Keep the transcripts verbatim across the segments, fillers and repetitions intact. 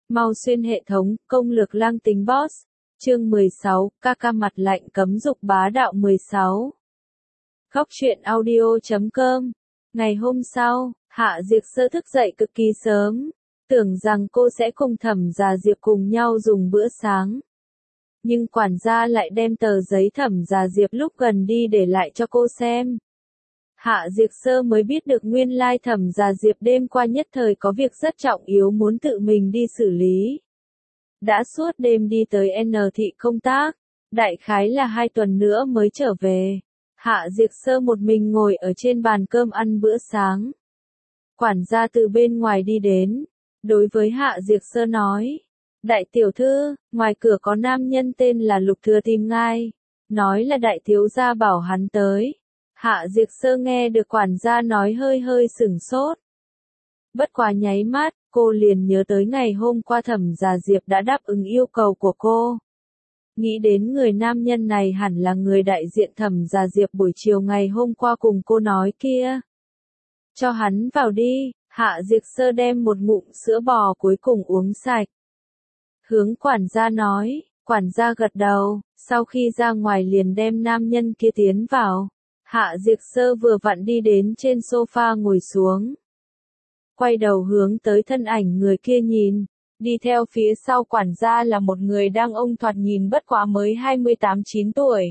Mau xuyên hệ thống, công lược lang tính boss. Chương mười sáu, ca ca mặt lạnh cấm dục bá đạo mười sáu. Góc truyện audio chấm com. Ngày hôm sau, Hạ Diệp Sơ thức dậy cực kỳ sớm, tưởng rằng cô sẽ cùng Thẩm Gia Diệp cùng nhau dùng bữa sáng. Nhưng quản gia lại đem tờ giấy Thẩm Gia Diệp lúc gần đi để lại cho cô xem. Hạ Diệp Sơ mới biết được nguyên lai Thẩm Gia Diệp đêm qua nhất thời có việc rất trọng yếu muốn tự mình đi xử lý. Đã suốt đêm đi tới N thị công tác, đại khái là hai tuần nữa mới trở về. Hạ Diệp Sơ một mình ngồi ở trên bàn cơm ăn bữa sáng. Quản gia từ bên ngoài đi đến, đối với Hạ Diệp Sơ nói: Đại tiểu thư, ngoài cửa có nam nhân tên là Lục Thừa tìm ngài, nói là đại thiếu gia bảo hắn tới. Hạ Diệp Sơ nghe được quản gia nói hơi hơi sửng sốt. Bất quá nháy mắt, cô liền nhớ tới ngày hôm qua Thẩm Gia Diệp đã đáp ứng yêu cầu của cô. Nghĩ đến người nam nhân này hẳn là người đại diện Thẩm Gia Diệp buổi chiều ngày hôm qua cùng cô nói kia. Cho hắn vào đi, Hạ Diệp Sơ đem một ngụm sữa bò cuối cùng uống sạch. Hướng quản gia nói, quản gia gật đầu, sau khi ra ngoài liền đem nam nhân kia tiến vào. Hạ Diệp Sơ vừa vặn đi đến trên sofa ngồi xuống. Quay đầu hướng tới thân ảnh người kia nhìn, đi theo phía sau quản gia là một người đang ông thoạt nhìn bất quá mới hai mươi tám chín tuổi.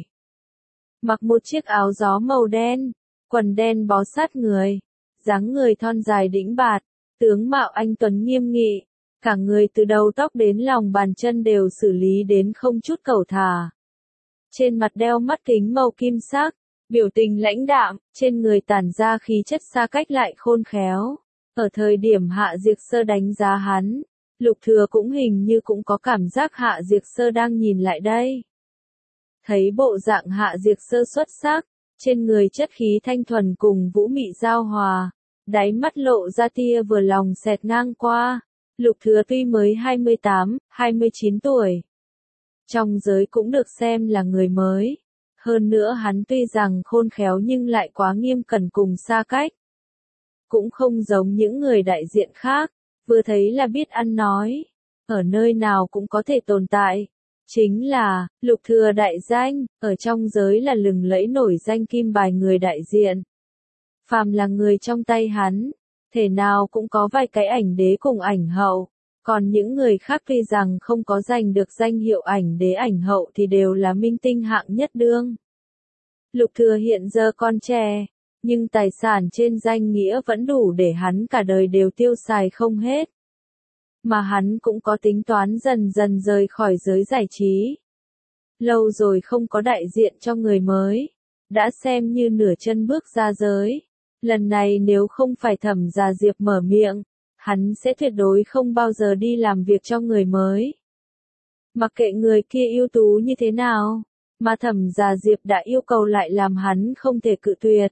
Mặc một chiếc áo gió màu đen, quần đen bó sát người, dáng người thon dài đĩnh bạt, tướng mạo anh tuấn nghiêm nghị, cả người từ đầu tóc đến lòng bàn chân đều xử lý đến không chút cẩu thả. Trên mặt đeo mắt kính màu kim sắc, biểu tình lãnh đạm, trên người tản ra khí chất xa cách lại khôn khéo. Ở thời điểm Hạ Diệp Sơ đánh giá hắn, Lục Thừa cũng hình như cũng có cảm giác Hạ Diệp Sơ đang nhìn lại đây. Thấy bộ dạng Hạ Diệp Sơ xuất sắc, trên người chất khí thanh thuần cùng vũ mị giao hòa, đáy mắt lộ ra tia vừa lòng xẹt ngang qua. Lục Thừa tuy mới hai mươi tám, hai mươi chín tuổi, trong giới cũng được xem là người mới. Hơn nữa hắn tuy rằng khôn khéo nhưng lại quá nghiêm cẩn cùng xa cách. Cũng không giống những người đại diện khác, vừa thấy là biết ăn nói, ở nơi nào cũng có thể tồn tại. Chính là, Lục Thừa đại danh, ở trong giới là lừng lẫy nổi danh kim bài người đại diện. Phàm là người trong tay hắn, thể nào cũng có vài cái ảnh đế cùng ảnh hậu, còn những người khác tuy rằng không có giành được danh hiệu ảnh đế ảnh hậu thì đều là minh tinh hạng nhất đương. Lục Thừa hiện giờ còn trẻ, nhưng tài sản trên danh nghĩa vẫn đủ để hắn cả đời đều tiêu xài không hết. Mà hắn cũng có tính toán dần dần rời khỏi giới giải trí. Lâu rồi không có đại diện cho người mới, đã xem như nửa chân bước ra giới. Lần này nếu không phải Thẩm Gia Diệp mở miệng, hắn sẽ tuyệt đối không bao giờ đi làm việc cho người mới. Mặc kệ người kia ưu tú như thế nào, mà Thẩm Gia Diệp đã yêu cầu lại làm hắn không thể cự tuyệt.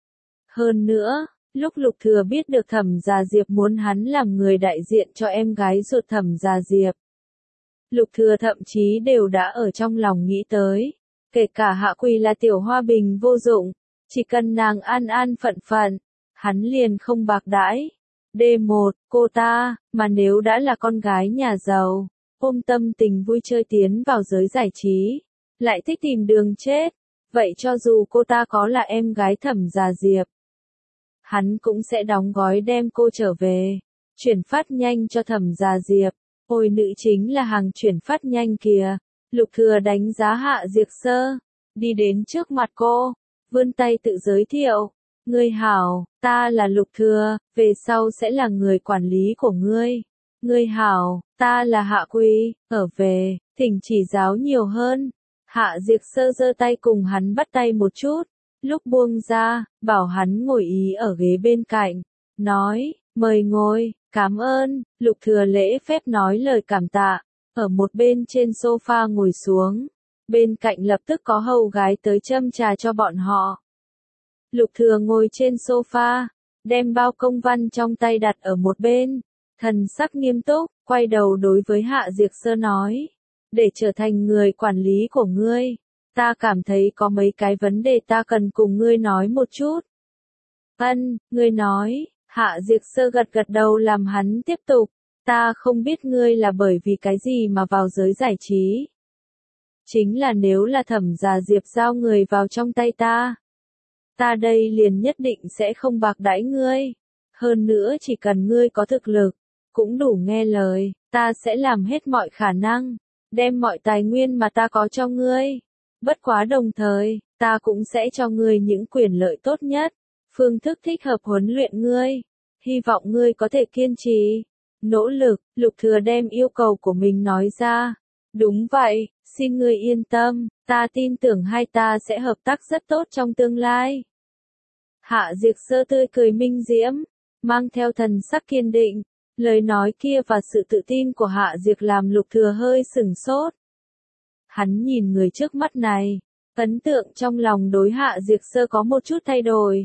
Hơn nữa, lúc Lục Thừa biết được Thẩm Gia Diệp muốn hắn làm người đại diện cho em gái ruột Thẩm Gia Diệp, Lục Thừa thậm chí đều đã ở trong lòng nghĩ tới, kể cả Hạ Quỳ là tiểu hoa bình vô dụng, chỉ cần nàng an an phận phận, hắn liền không bạc đãi. D một, cô ta, mà nếu đã là con gái nhà giàu, ôm tâm tình vui chơi tiến vào giới giải trí, lại thích tìm đường chết, vậy cho dù cô ta có là em gái Thẩm Gia Diệp, hắn cũng sẽ đóng gói đem cô trở về, chuyển phát nhanh cho Thẩm Gia Diệp. Ôi nữ chính là hàng chuyển phát nhanh kìa. Lục Thừa đánh giá Hạ Diệp Sơ, đi đến trước mặt cô, vươn tay tự giới thiệu. Ngươi hảo, ta là Lục Thừa, về sau sẽ là người quản lý của ngươi. Ngươi hảo, ta là Hạ Quỳ, ở về, thỉnh chỉ giáo nhiều hơn. Hạ Diệp Sơ giơ tay cùng hắn bắt tay một chút, lúc buông ra, bảo hắn ngồi ý ở ghế bên cạnh, nói, mời ngồi, cảm ơn. Lục Thừa lễ phép nói lời cảm tạ, ở một bên trên sofa ngồi xuống, bên cạnh lập tức có hầu gái tới châm trà cho bọn họ. Lục Thừa ngồi trên sofa, đem bao công văn trong tay đặt ở một bên, thần sắc nghiêm túc, quay đầu đối với Hạ Diệp Sơ nói, để trở thành người quản lý của ngươi, ta cảm thấy có mấy cái vấn đề ta cần cùng ngươi nói một chút. Ân, ngươi nói. Hạ Diệp Sơ gật gật đầu làm hắn tiếp tục. Ta không biết ngươi là bởi vì cái gì mà vào giới giải trí. Chính là nếu là Thẩm Già Diệp giao người vào trong tay ta, ta đây liền nhất định sẽ không bạc đãi ngươi. Hơn nữa chỉ cần ngươi có thực lực, cũng đủ nghe lời, ta sẽ làm hết mọi khả năng, đem mọi tài nguyên mà ta có cho ngươi. Bất quá đồng thời, ta cũng sẽ cho ngươi những quyền lợi tốt nhất, phương thức thích hợp huấn luyện ngươi. Hy vọng ngươi có thể kiên trì, nỗ lực. Lục Thừa đem yêu cầu của mình nói ra. Đúng vậy, xin ngươi yên tâm, ta tin tưởng hai ta sẽ hợp tác rất tốt trong tương lai. Hạ Diệt Sơ tươi cười minh diễm, mang theo thần sắc kiên định, lời nói kia và sự tự tin của Hạ Diệt làm Lục Thừa hơi sửng sốt. Hắn nhìn người trước mắt này, ấn tượng trong lòng đối Hạ Diệt Sơ có một chút thay đổi.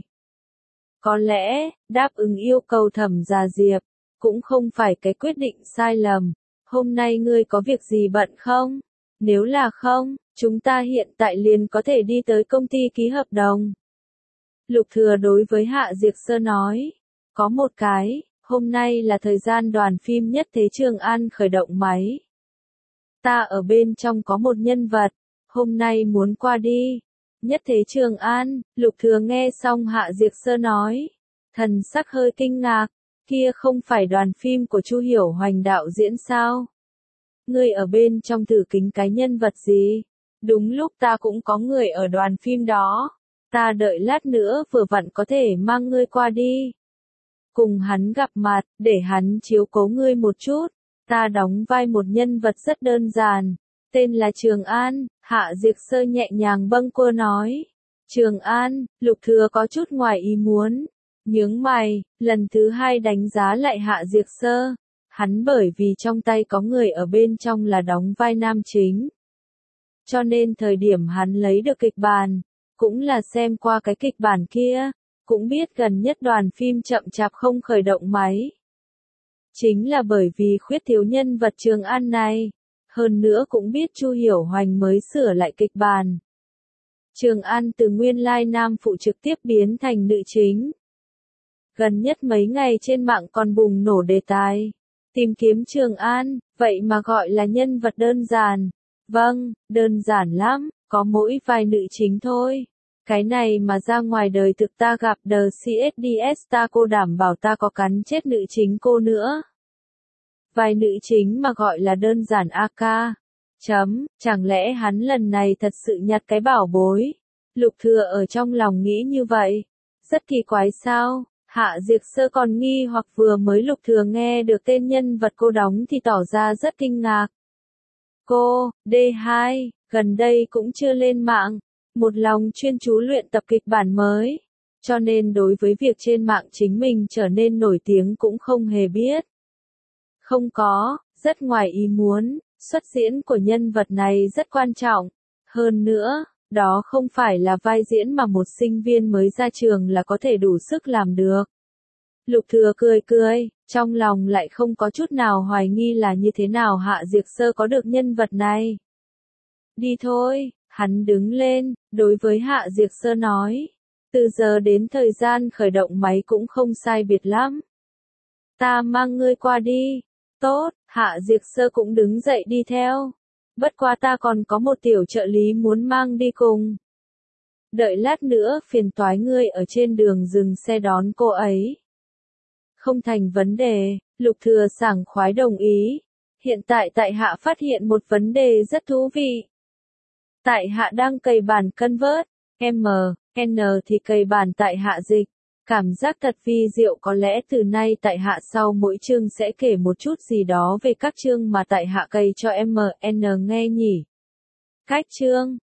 Có lẽ, đáp ứng yêu cầu Thẩm Già Diệp, cũng không phải cái quyết định sai lầm. Hôm nay ngươi có việc gì bận không? Nếu là không, chúng ta hiện tại liền có thể đi tới công ty ký hợp đồng. Lục Thừa đối với Hạ Diệt Sơ nói, có một cái, hôm nay là thời gian đoàn phim Nhất Thế Trường An khởi động máy. Ta ở bên trong có một nhân vật, hôm nay muốn qua đi. Nhất Thế Trường An, Lục Thừa nghe xong Hạ Diệt Sơ nói, thần sắc hơi kinh ngạc, kia không phải đoàn phim của Chu Hiểu Hoành đạo diễn sao? Ngươi ở bên trong thử kính cái nhân vật gì? Đúng lúc ta cũng có người ở đoàn phim đó, ta đợi lát nữa vừa vặn có thể mang ngươi qua đi. Cùng hắn gặp mặt, để hắn chiếu cố ngươi một chút, ta đóng vai một nhân vật rất đơn giản, tên là Trường An. Hạ Diệt Sơ nhẹ nhàng bâng quơ nói. Trường An, Lục Thừa có chút ngoài ý muốn, nhướng mày, lần thứ hai đánh giá lại Hạ Diệt Sơ. Hắn bởi vì trong tay có người ở bên trong là đóng vai nam chính. Cho nên thời điểm hắn lấy được kịch bản, cũng là xem qua cái kịch bản kia, cũng biết gần nhất đoàn phim chậm chạp không khởi động máy. Chính là bởi vì khuyết thiếu nhân vật Trường An này. Hơn nữa cũng biết Chu Hiểu Hoành mới sửa lại kịch bản. Trường An từ nguyên lai nam phụ trực tiếp biến thành nữ chính. Gần nhất mấy ngày trên mạng còn bùng nổ đề tài. Tìm kiếm Trường An, vậy mà gọi là nhân vật đơn giản. Vâng, đơn giản lắm, có mỗi vài nữ chính thôi. Cái này mà ra ngoài đời thực ta gặp The xê ét đê ét ta cô đảm bảo ta có cắn chết nữ chính cô nữa. Vài nữ chính mà gọi là đơn giản a ca. Chấm, chẳng lẽ hắn lần này thật sự nhặt cái bảo bối? Lục Thừa ở trong lòng nghĩ như vậy. Rất kỳ quái sao? Hạ Diệt Sơ còn nghi hoặc vừa mới Lục Thừa nghe được tên nhân vật cô đóng thì tỏ ra rất kinh ngạc. Cô, đê hai, gần đây cũng chưa lên mạng, một lòng chuyên chú luyện tập kịch bản mới, cho nên đối với việc trên mạng chính mình trở nên nổi tiếng cũng không hề biết. Không có, rất ngoài ý muốn, xuất diễn của nhân vật này rất quan trọng. Hơn nữa, đó không phải là vai diễn mà một sinh viên mới ra trường là có thể đủ sức làm được. Lục Thừa cười cười, trong lòng lại không có chút nào hoài nghi là như thế nào Hạ Diệt Sơ có được nhân vật này. Đi thôi, hắn đứng lên, đối với Hạ Diệt Sơ nói. Từ giờ đến thời gian khởi động máy cũng không sai biệt lắm. Ta mang ngươi qua đi. Tốt, Hạ Diệt Sơ cũng đứng dậy đi theo. Bất quá ta còn có một tiểu trợ lý muốn mang đi cùng. Đợi lát nữa phiền toái ngươi ở trên đường dừng xe đón cô ấy. Không thành vấn đề, Lục Thừa sảng khoái đồng ý. Hiện tại tại hạ phát hiện một vấn đề rất thú vị. Tại hạ đang cày bản convert, M, N thì cày bản tại hạ dịch. Cảm giác thật vi diệu, có lẽ từ nay tại hạ sau mỗi chương sẽ kể một chút gì đó về các chương mà tại hạ cày cho M N nghe nhỉ. Cách chương